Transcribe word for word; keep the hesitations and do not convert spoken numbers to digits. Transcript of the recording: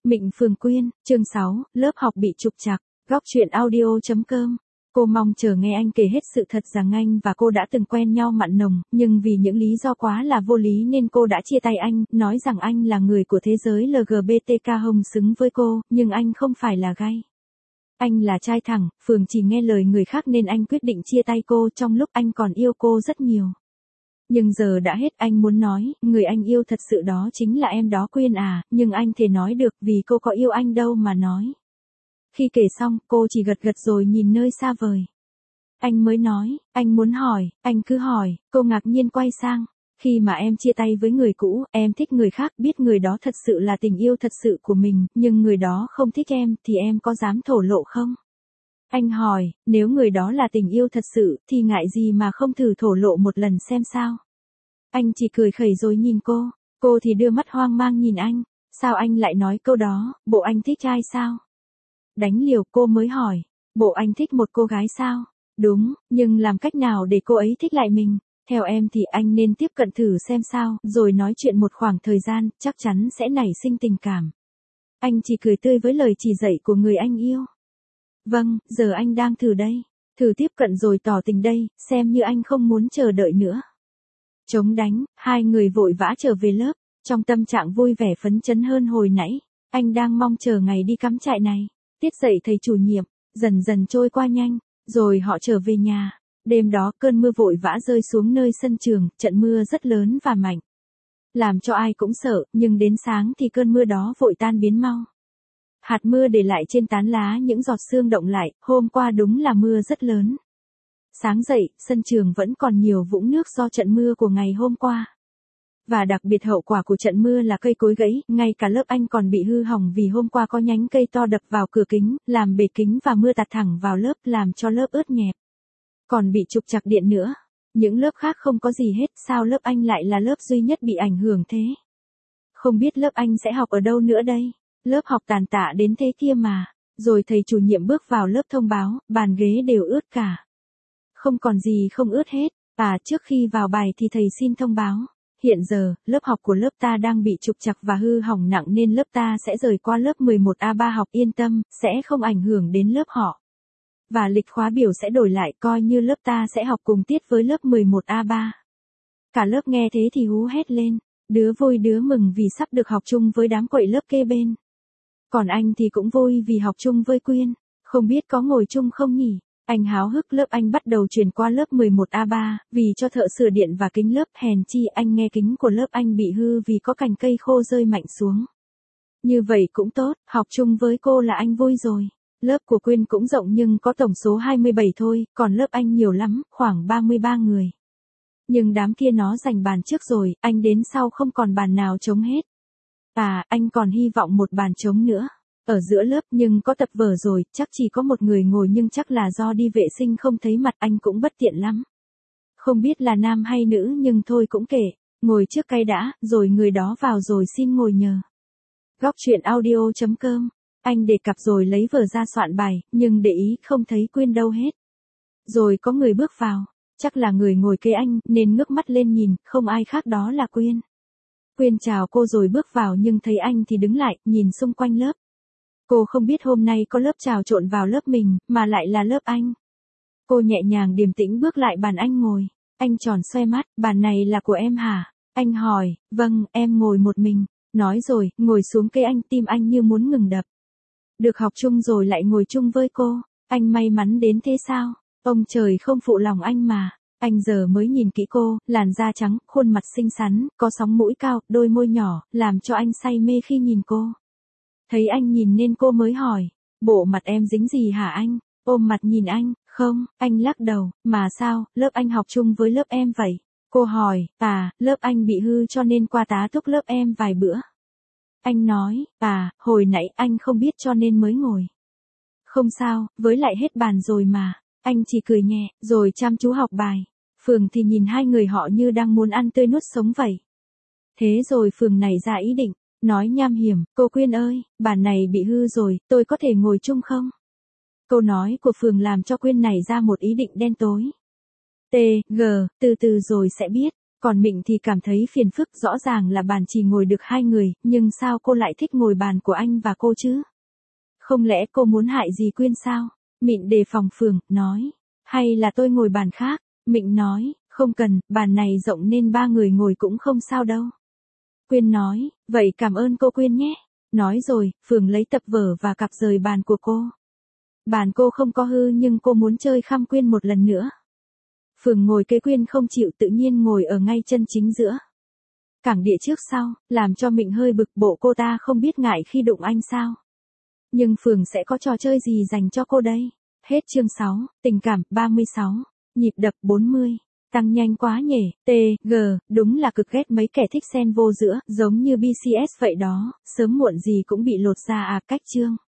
Mịnh Phường Quyên, chương sáu, lớp học bị trục trặc, góc truyện audio chấm com. Cô mong chờ nghe anh kể hết sự thật rằng anh và cô đã từng quen nhau mặn nồng, nhưng vì những lý do quá là vô lý nên cô đã chia tay anh, nói rằng anh là người của thế giới lờ giê bê tê ca hồng xứng với cô, nhưng anh không phải là gay. Anh là trai thẳng, Phường chỉ nghe lời người khác nên anh quyết định chia tay cô trong lúc anh còn yêu cô rất nhiều. Nhưng giờ đã hết, anh muốn nói, người anh yêu thật sự đó chính là em đó Quyên à, nhưng anh thể nói được vì cô có yêu anh đâu mà nói. Khi kể xong, cô chỉ gật gật rồi nhìn nơi xa vời. Anh mới nói, anh muốn hỏi, anh cứ hỏi, cô ngạc nhiên quay sang. Khi mà em chia tay với người cũ, em thích người khác, biết người đó thật sự là tình yêu thật sự của mình, nhưng người đó không thích em, thì em có dám thổ lộ không? Anh hỏi, nếu người đó là tình yêu thật sự, thì ngại gì mà không thử thổ lộ một lần xem sao? Anh chỉ cười khẩy rồi nhìn cô, cô thì đưa mắt hoang mang nhìn anh, sao anh lại nói câu đó, bộ anh thích trai sao? Đánh liều, cô mới hỏi, bộ anh thích một cô gái sao? Đúng, nhưng làm cách nào để cô ấy thích lại mình? Theo em thì anh nên tiếp cận thử xem sao, rồi nói chuyện một khoảng thời gian, chắc chắn sẽ nảy sinh tình cảm. Anh chỉ cười tươi với lời chỉ dạy của người anh yêu. Vâng, giờ anh đang thử đây, thử tiếp cận rồi tỏ tình đây, xem như anh không muốn chờ đợi nữa. Chống đánh, hai người vội vã trở về lớp, trong tâm trạng vui vẻ phấn chấn hơn hồi nãy, anh đang mong chờ ngày đi cắm trại này. Tiết dạy thầy chủ nhiệm, dần dần trôi qua nhanh, rồi họ trở về nhà. Đêm đó cơn mưa vội vã rơi xuống nơi sân trường, trận mưa rất lớn và mạnh. Làm cho ai cũng sợ, nhưng đến sáng thì cơn mưa đó vội tan biến mau. Hạt mưa để lại trên tán lá những giọt sương động lại, hôm qua đúng là mưa rất lớn. Sáng dậy, sân trường vẫn còn nhiều vũng nước do trận mưa của ngày hôm qua. Và đặc biệt hậu quả của trận mưa là cây cối gãy, ngay cả lớp anh còn bị hư hỏng vì hôm qua có nhánh cây to đập vào cửa kính, làm bể kính và mưa tạt thẳng vào lớp làm cho lớp ướt nhẹp. Còn bị trục trặc điện nữa. Những lớp khác không có gì hết, sao lớp anh lại là lớp duy nhất bị ảnh hưởng thế? Không biết lớp anh sẽ học ở đâu nữa đây? Lớp học tàn tạ đến thế kia mà. Rồi thầy chủ nhiệm bước vào lớp thông báo, bàn ghế đều ướt cả. Không còn gì không ướt hết. À, trước khi vào bài thì thầy xin thông báo. Hiện giờ, lớp học của lớp ta đang bị trục trặc và hư hỏng nặng nên lớp ta sẽ rời qua lớp mười một A ba học, yên tâm, sẽ không ảnh hưởng đến lớp họ. Và lịch khóa biểu sẽ đổi lại, coi như lớp ta sẽ học cùng tiết với lớp mười một A ba. Cả lớp nghe thế thì hú hét lên, đứa vui đứa mừng vì sắp được học chung với đám quậy lớp kê bên. Còn anh thì cũng vui vì học chung với Quyên, không biết có ngồi chung không nhỉ? Anh háo hức, lớp anh bắt đầu chuyển qua lớp mười một A ba, vì cho thợ sửa điện và kính lớp, hèn chi anh nghe kính của lớp anh bị hư vì có cành cây khô rơi mạnh xuống. Như vậy cũng tốt, học chung với cô là anh vui rồi. Lớp của Quyên cũng rộng nhưng có tổng số hai mươi bảy thôi, còn lớp anh nhiều lắm, khoảng ba mươi ba người. Nhưng đám kia nó giành bàn trước rồi, anh đến sau không còn bàn nào trống hết. À, anh còn hy vọng một bàn trống nữa. Ở giữa lớp nhưng có tập vở rồi, chắc chỉ có một người ngồi nhưng chắc là do đi vệ sinh không thấy mặt, anh cũng bất tiện lắm. Không biết là nam hay nữ nhưng thôi cũng kệ, ngồi trước cây đã, rồi người đó vào rồi xin ngồi nhờ. Góc truyện audio chấm com. Anh đề cặp rồi lấy vở ra soạn bài, nhưng để ý không thấy Quyên đâu hết. Rồi có người bước vào, chắc là người ngồi kế anh, nên ngước mắt lên nhìn, không ai khác đó là Quyên. Quyên chào cô rồi bước vào nhưng thấy anh thì đứng lại, nhìn xung quanh lớp. Cô không biết hôm nay có lớp trào trộn vào lớp mình, mà lại là lớp anh. Cô nhẹ nhàng điềm tĩnh bước lại bàn anh ngồi. Anh tròn xoe mắt, bàn này là của em hả? Anh hỏi, vâng, em ngồi một mình. Nói rồi, ngồi xuống cây anh, tim anh như muốn ngừng đập. Được học chung rồi lại ngồi chung với cô, anh may mắn đến thế sao? Ông trời không phụ lòng anh mà. Anh giờ mới nhìn kỹ cô, làn da trắng, khuôn mặt xinh xắn, có sóng mũi cao, đôi môi nhỏ, làm cho anh say mê khi nhìn cô. Thấy anh nhìn nên cô mới hỏi, bộ mặt em dính gì hả anh? Ôm mặt nhìn anh, không, anh lắc đầu, mà sao, lớp anh học chung với lớp em vậy? Cô hỏi, à, lớp anh bị hư cho nên qua tá túc lớp em vài bữa. Anh nói, à, hồi nãy anh không biết cho nên mới ngồi. Không sao, với lại hết bàn rồi mà. Anh chỉ cười nhẹ, rồi chăm chú học bài. Phường thì nhìn hai người họ như đang muốn ăn tươi nuốt sống vậy. Thế rồi Phường nảy ra ý định, nói nham hiểm, cô Quyên ơi, bàn này bị hư rồi, tôi có thể ngồi chung không? Câu nói của Phường làm cho Quyên nảy ra một ý định đen tối. T, G, từ từ rồi sẽ biết. Còn Mịnh thì cảm thấy phiền phức, rõ ràng là bàn chỉ ngồi được hai người, nhưng sao cô lại thích ngồi bàn của anh và cô chứ? Không lẽ cô muốn hại gì Quyên sao? Mịn đề phòng Phường, nói. Hay là tôi ngồi bàn khác? Mịnh nói, không cần, bàn này rộng nên ba người ngồi cũng không sao đâu. Quyên nói, vậy cảm ơn cô Quyên nhé. Nói rồi, Phường lấy tập vở và cặp rời bàn của cô. Bàn cô không có hư nhưng cô muốn chơi khăm Quyên một lần nữa. Phường ngồi kế Quyên không chịu, tự nhiên ngồi ở ngay chân chính giữa. Cẳng địa trước sau, làm cho Mịnh hơi bực, bộ cô ta không biết ngại khi đụng anh sao. Nhưng Phường sẽ có trò chơi gì dành cho cô đây? Hết chương sáu, tình cảm, ba mươi sáu, nhịp đập bốn mươi, tăng nhanh quá nhỉ, T, G, đúng là cực ghét mấy kẻ thích xen vô giữa, giống như bê xê ét vậy đó, sớm muộn gì cũng bị lột ra à, cách chương.